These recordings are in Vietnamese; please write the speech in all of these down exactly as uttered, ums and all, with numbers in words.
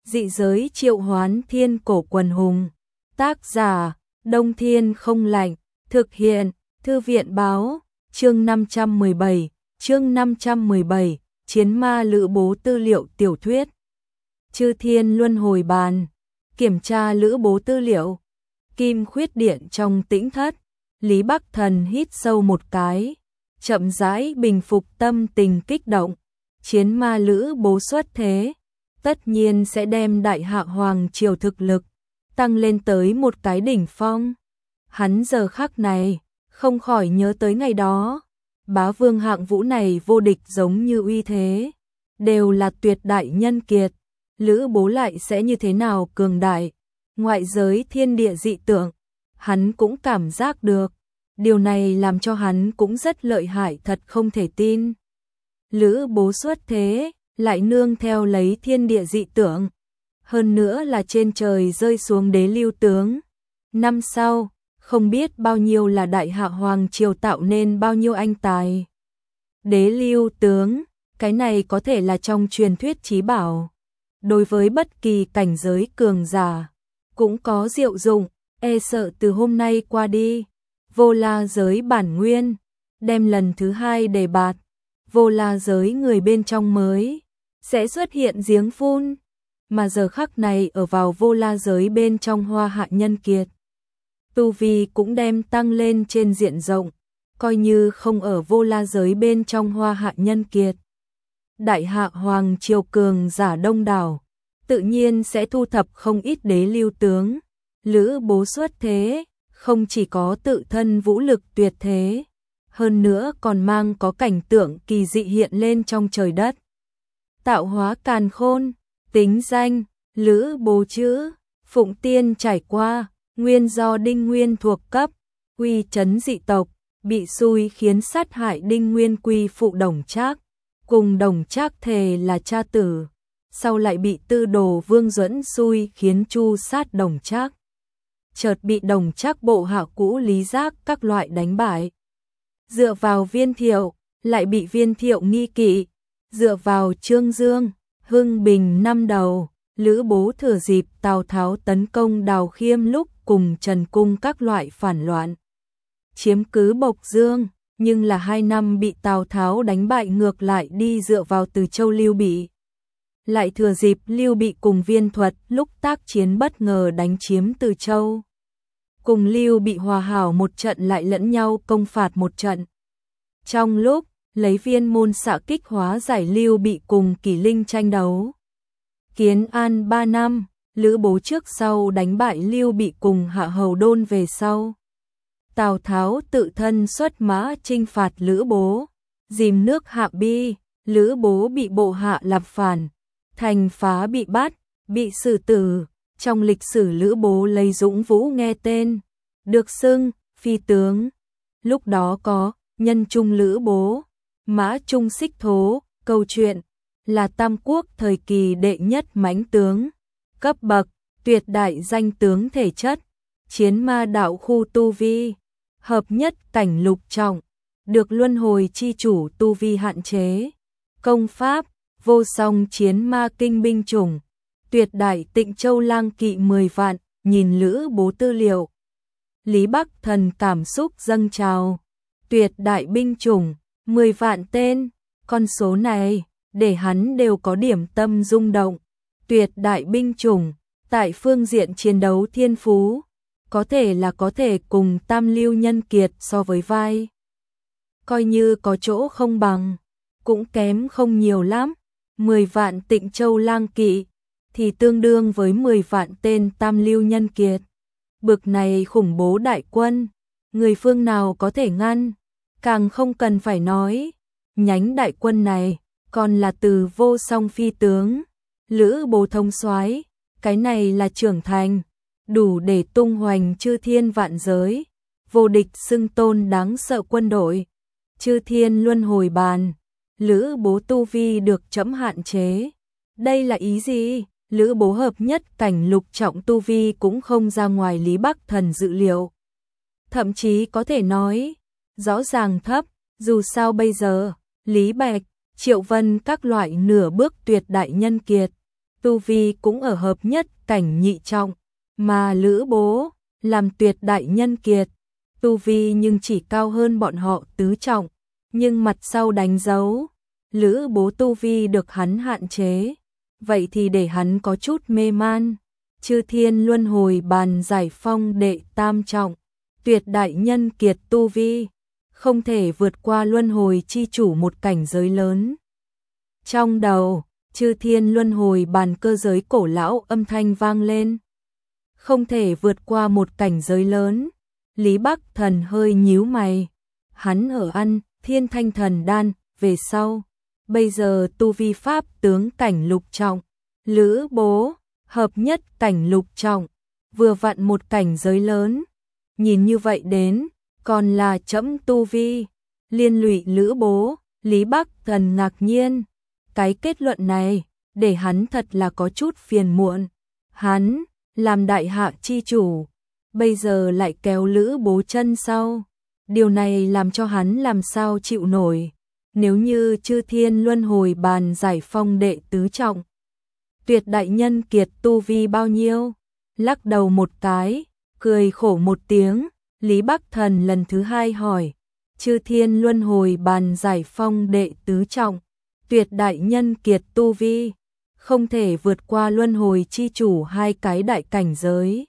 Dị giới triệu hoán thiên cổ quần hùng. Tác giả, Đông Thiên không lạnh. Thực hiện, Thư viện báo. Chương năm trăm mười bảy, chương năm trăm mười bảy, Chiến ma Lữ Bố tư liệu tiểu thuyết. Chư Thiên Luân Hồi Bàn. Kiểm tra Lữ Bố tư liệu. Kim khuyết điện trong tĩnh thất. Lý Bắc Thần hít sâu một cái, chậm rãi bình phục tâm tình kích động. Chiến ma Lữ Bố xuất thế, tất nhiên sẽ đem Đại Hạ Hoàng triều thực lực tăng lên tới một cái đỉnh phong. Hắn giờ khắc này không khỏi nhớ tới ngày đó, bá vương hạng vũ này vô địch giống như uy thế, đều là tuyệt đại nhân kiệt, Lữ Bố lại sẽ như thế nào cường đại. Ngoại giới thiên địa dị tượng, hắn cũng cảm giác được, điều này làm cho hắn cũng rất lợi hại, thật không thể tin. Lữ Bố xuất thế, lại nương theo lấy thiên địa dị tượng, hơn nữa là trên trời rơi xuống đế lưu tướng. Năm sau, không biết bao nhiêu là Đại Hạ Hoàng triều tạo nên bao nhiêu anh tài. Đế lưu tướng, cái này có thể là trong truyền thuyết chí bảo, đối với bất kỳ cảnh giới cường giả cũng có diệu dụng, e sợ từ hôm nay qua đi, vô la giới bản nguyên, đem lần thứ hai đề bạt, vô la giới người bên trong mới sẽ xuất hiện giếng phun, mà giờ khắc này ở vào vô la giới bên trong Hoa Hạ nhân kiệt. Tu vi cũng đem tăng lên trên diện rộng, coi như không ở vô la giới bên trong Hoa Hạ nhân kiệt. Đại Hạ Hoàng triều cường giả đông đảo, tự nhiên sẽ thu thập không ít đế lưu tướng. Lữ Bố xuất thế, không chỉ có tự thân vũ lực tuyệt thế, hơn nữa còn mang có cảnh tượng kỳ dị hiện lên trong trời đất. Tạo hóa càn khôn, tính danh, Lữ Bố chữ, Phụng Tiên trải qua, nguyên do Đinh Nguyên thuộc cấp, uy chấn dị tộc, bị xui khiến sát hại Đinh Nguyên quy phụ Đồng Trác, cùng Đồng Trác thề là cha tử, sau lại bị Tư Đồ Vương Duẫn xui khiến chu sát Đồng Trác. Chợt bị Đồng Trác bộ hạ cũ Lý Giác các loại đánh bại. Dựa vào Viên Thiệu, lại bị Viên Thiệu nghi kỵ. Dựa vào Trương Dương, Hưng Bình năm đầu, Lữ Bố thừa dịp Tào Tháo tấn công Đào Khiêm lúc cùng Trần Cung các loại phản loạn, chiếm cứ Bộc Dương, nhưng là hai năm bị Tào Tháo đánh bại, ngược lại đi dựa vào Từ Châu Lưu Bị. Lại thừa dịp Lưu Bị cùng Viên Thuật lúc tác chiến bất ngờ đánh chiếm Từ Châu. Cùng Lưu Bị hòa hảo một trận, lại lẫn nhau công phạt một trận. Trong lúc lấy viên môn xạ kích hóa giải Lưu Bị cùng Kỷ Linh tranh đấu. Kiến An ba năm, Lữ Bố trước sau đánh bại Lưu Bị cùng Hạ Hầu Đôn về sau. Tào Tháo tự thân xuất mã chinh phạt Lữ Bố, dìm nước Hạ Bi, Lữ Bố bị bộ hạ làm phản, thành phá bị bắt, bị xử tử. Trong lịch sử Lữ Bố lấy dũng vũ nghe tên, được xưng phi tướng. Lúc đó có nhân trung Lữ Bố, mã trung xích thố, câu chuyện là Tam Quốc thời kỳ đệ nhất mãnh tướng, cấp bậc, tuyệt đại danh tướng thể chất, chiến ma đạo khu tu vi, hợp nhất cảnh lục trọng, được luân hồi chi chủ tu vi hạn chế, công pháp, vô song chiến ma kinh binh chủng, tuyệt đại Tịnh Châu lang kỵ mười vạn. Nhìn Lữ Bố tư liệu, Lý Bắc Thần cảm xúc dâng trào. Tuyệt đại binh chủng, mười vạn tên, con số này để hắn đều có điểm tâm rung động. Tuyệt đại binh chủng, tại phương diện chiến đấu thiên phú, có thể là có thể cùng tam lưu nhân kiệt so với vai. Coi như có chỗ không bằng, cũng kém không nhiều lắm. mười vạn Tịnh Châu lang kỵ thì tương đương với mười vạn tên tam lưu nhân kiệt. Bực này khủng bố đại quân, người phương nào có thể ngăn, càng không cần phải nói. Nhánh đại quân này còn là từ vô song phi tướng, Lữ Bố thống soái, cái này là trưởng thành, đủ để tung hoành chư thiên vạn giới, vô địch xưng tôn đáng sợ quân đội. Chư Thiên Luân Hồi Bàn, Lữ Bố tu vi được chẫm hạn chế. Đây là ý gì? Lữ Bố hợp nhất cảnh lục trọng tu vi cũng không ra ngoài Lý Bắc Thần dự liệu. Thậm chí có thể nói, rõ ràng thấp, dù sao bây giờ, Lý Bạch, Triệu Vân các loại nửa bước tuyệt đại nhân kiệt, tu vi cũng ở hợp nhất cảnh nhị trọng, mà Lữ Bố làm tuyệt đại nhân kiệt, tu vi nhưng chỉ cao hơn bọn họ tứ trọng, nhưng mặt sau đánh dấu, Lữ Bố tu vi được hắn hạn chế, vậy thì để hắn có chút mê man. Chư Thiên Luân Hồi Bàn giải phong đệ tam trọng, tuyệt đại nhân kiệt tu vi, không thể vượt qua luân hồi chi chủ một cảnh giới lớn. Trong đầu, Chư Thiên Luân Hồi Bàn cơ giới cổ lão âm thanh vang lên. Không thể vượt qua một cảnh giới lớn. Lý Bắc Thần hơi nhíu mày. Hắn ở ăn Thiên Thanh Thần Đan về sau, bây giờ tu vi pháp tướng cảnh lục trọng, Lữ Bố hợp nhất cảnh lục trọng, vừa vặn một cảnh giới lớn. Nhìn như vậy đến, còn là chẫm tu vi, liên lụy Lữ Bố. Lý Bắc Thần ngạc nhiên, cái kết luận này để hắn thật là có chút phiền muộn. Hắn làm đại hạ chi chủ, bây giờ lại kéo Lữ Bố chân sau, điều này làm cho hắn làm sao chịu nổi. Nếu như Chư Thiên Luân Hồi Bàn giải phong đệ tứ trọng, tuyệt đại nhân kiệt tu vi bao nhiêu? Lắc đầu một cái, cười khổ một tiếng, Lý Bắc Thần lần thứ hai hỏi, Chư Thiên Luân Hồi Bàn giải phong đệ tứ trọng, tuyệt đại nhân kiệt tu vi, không thể vượt qua luân hồi chi chủ hai cái đại cảnh giới.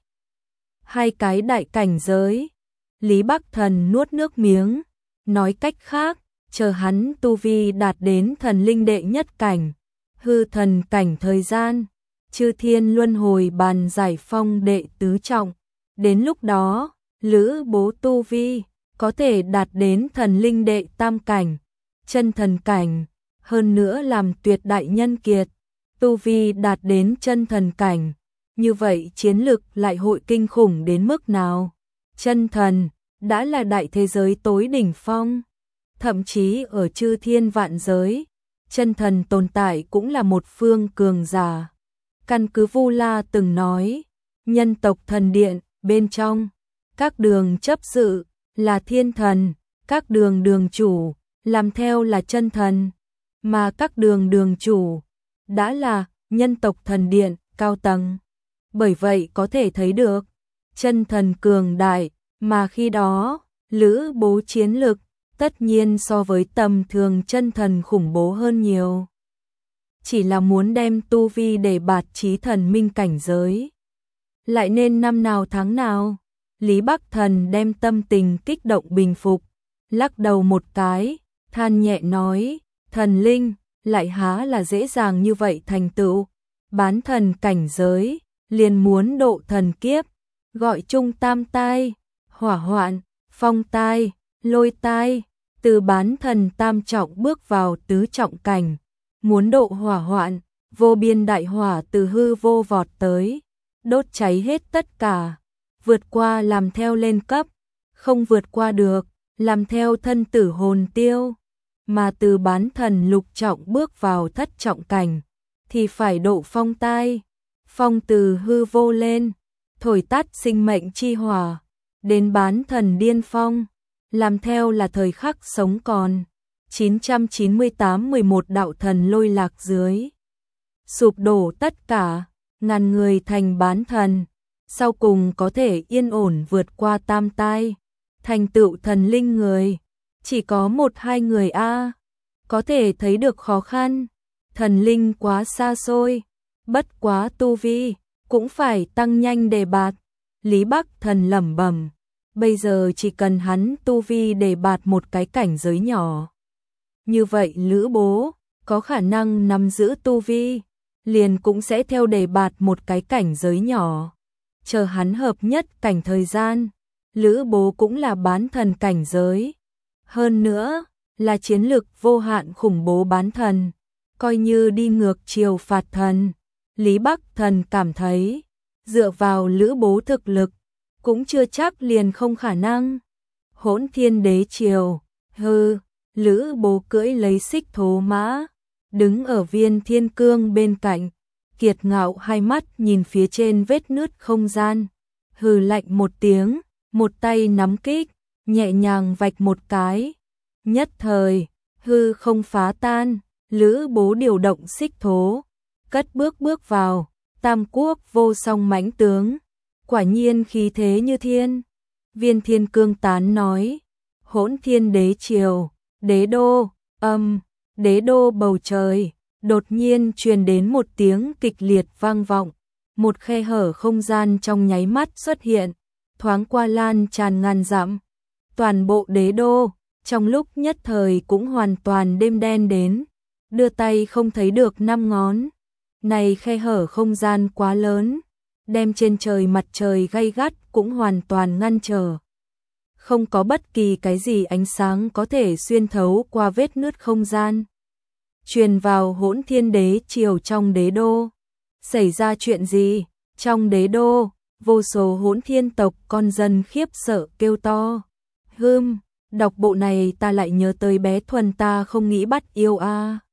Hai cái đại cảnh giới? Lý Bắc Thần nuốt nước miếng, nói cách khác, chờ hắn tu vi đạt đến thần linh đệ nhất cảnh, hư thần cảnh thời gian, Chư Thiên Luân Hồi Bàn giải phong đệ tứ trọng, đến lúc đó, Lữ Bố tu vi có thể đạt đến thần linh đệ tam cảnh, chân thần cảnh, hơn nữa làm tuyệt đại nhân kiệt, tu vi đạt đến chân thần cảnh, như vậy chiến lực lại hội kinh khủng đến mức nào? Chân thần đã là đại thế giới tối đỉnh phong, thậm chí ở chư thiên vạn giới, chân thần tồn tại cũng là một phương cường giả. Căn cứ Vu La từng nói, nhân tộc thần điện bên trong, các đường chấp sự là thiên thần, các đường đường chủ làm theo là chân thần, mà các đường đường chủ đã là nhân tộc thần điện cao tầng. Bởi vậy có thể thấy được, chân thần cường đại, mà khi đó, Lữ Bố chiến lực tất nhiên so với tầm thường chân thần khủng bố hơn nhiều. Chỉ là muốn đem tu vi để bạt chí thần minh cảnh giới. Lại nên năm nào tháng nào, Lý Bắc Thần đem tâm tình kích động bình phục, lắc đầu một cái, than nhẹ nói, thần linh, lại há là dễ dàng như vậy thành tựu, bán thần cảnh giới, liền muốn độ thần kiếp, gọi chung tam tai, hỏa hoạn, phong tai, lôi tai, từ bán thần tam trọng bước vào tứ trọng cảnh, muốn độ hỏa hoạn, vô biên đại hỏa từ hư vô vọt tới, đốt cháy hết tất cả, vượt qua làm theo lên cấp, không vượt qua được, làm theo thân tử hồn tiêu, mà từ bán thần lục trọng bước vào thất trọng cảnh, thì phải độ phong tai, phong từ hư vô lên, thổi tắt sinh mệnh chi hỏa, đến bán thần điên phong, làm theo là thời khắc sống còn. chín trăm chín mươi tám mười một đạo thần lôi lạc dưới, sụp đổ tất cả, ngàn người thành bán thần, sau cùng có thể yên ổn vượt qua tam tai, thành tựu thần linh người, chỉ có một hai người a, có thể thấy được khó khăn, thần linh quá xa xôi, bất quá tu vi, cũng phải tăng nhanh đề bạt. Lý Bắc Thần lẩm bẩm, bây giờ chỉ cần hắn tu vi đề bạt một cái cảnh giới nhỏ. Như vậy Lữ Bố có khả năng nắm giữ tu vi, liền cũng sẽ theo đề bạt một cái cảnh giới nhỏ. Chờ hắn hợp nhất cảnh thời gian, Lữ Bố cũng là bán thần cảnh giới. Hơn nữa, là chiến lực vô hạn khủng bố bán thần, coi như đi ngược chiều phạt thần. Lý Bắc Thần cảm thấy, dựa vào Lữ Bố thực lực, cũng chưa chắc liền không khả năng. Hỗn Thiên Đế Triều, hư, Lữ Bố cưỡi lấy xích thố mã, đứng ở viên thiên cương bên cạnh, kiệt ngạo hai mắt nhìn phía trên vết nứt không gian, hừ lạnh một tiếng, một tay nắm kích, nhẹ nhàng vạch một cái. Nhất thời, hư không phá tan, Lữ Bố điều động xích thố, cất bước bước vào, tam quốc vô song mãnh tướng, quả nhiên khí thế như thiên. Viên Thiên Cương tán nói, Hỗn Thiên Đế triều, đế đô, âm, đế đô bầu trời, đột nhiên truyền đến một tiếng kịch liệt vang vọng, một khe hở không gian trong nháy mắt xuất hiện, thoáng qua lan tràn ngàn dặm, toàn bộ đế đô, trong lúc nhất thời cũng hoàn toàn đêm đen đến, đưa tay không thấy được năm ngón. Này khe hở không gian quá lớn, đem trên trời mặt trời gay gắt cũng hoàn toàn ngăn trở. Không có bất kỳ cái gì ánh sáng có thể xuyên thấu qua vết nứt không gian. Truyền vào Hỗn Thiên Đế triều trong đế đô. Xảy ra chuyện gì? Trong đế đô, vô số hỗn thiên tộc con dân khiếp sợ kêu to. Hưm, đọc bộ này ta lại nhớ tới bé Thuần ta không nghĩ bắt yêu a. À.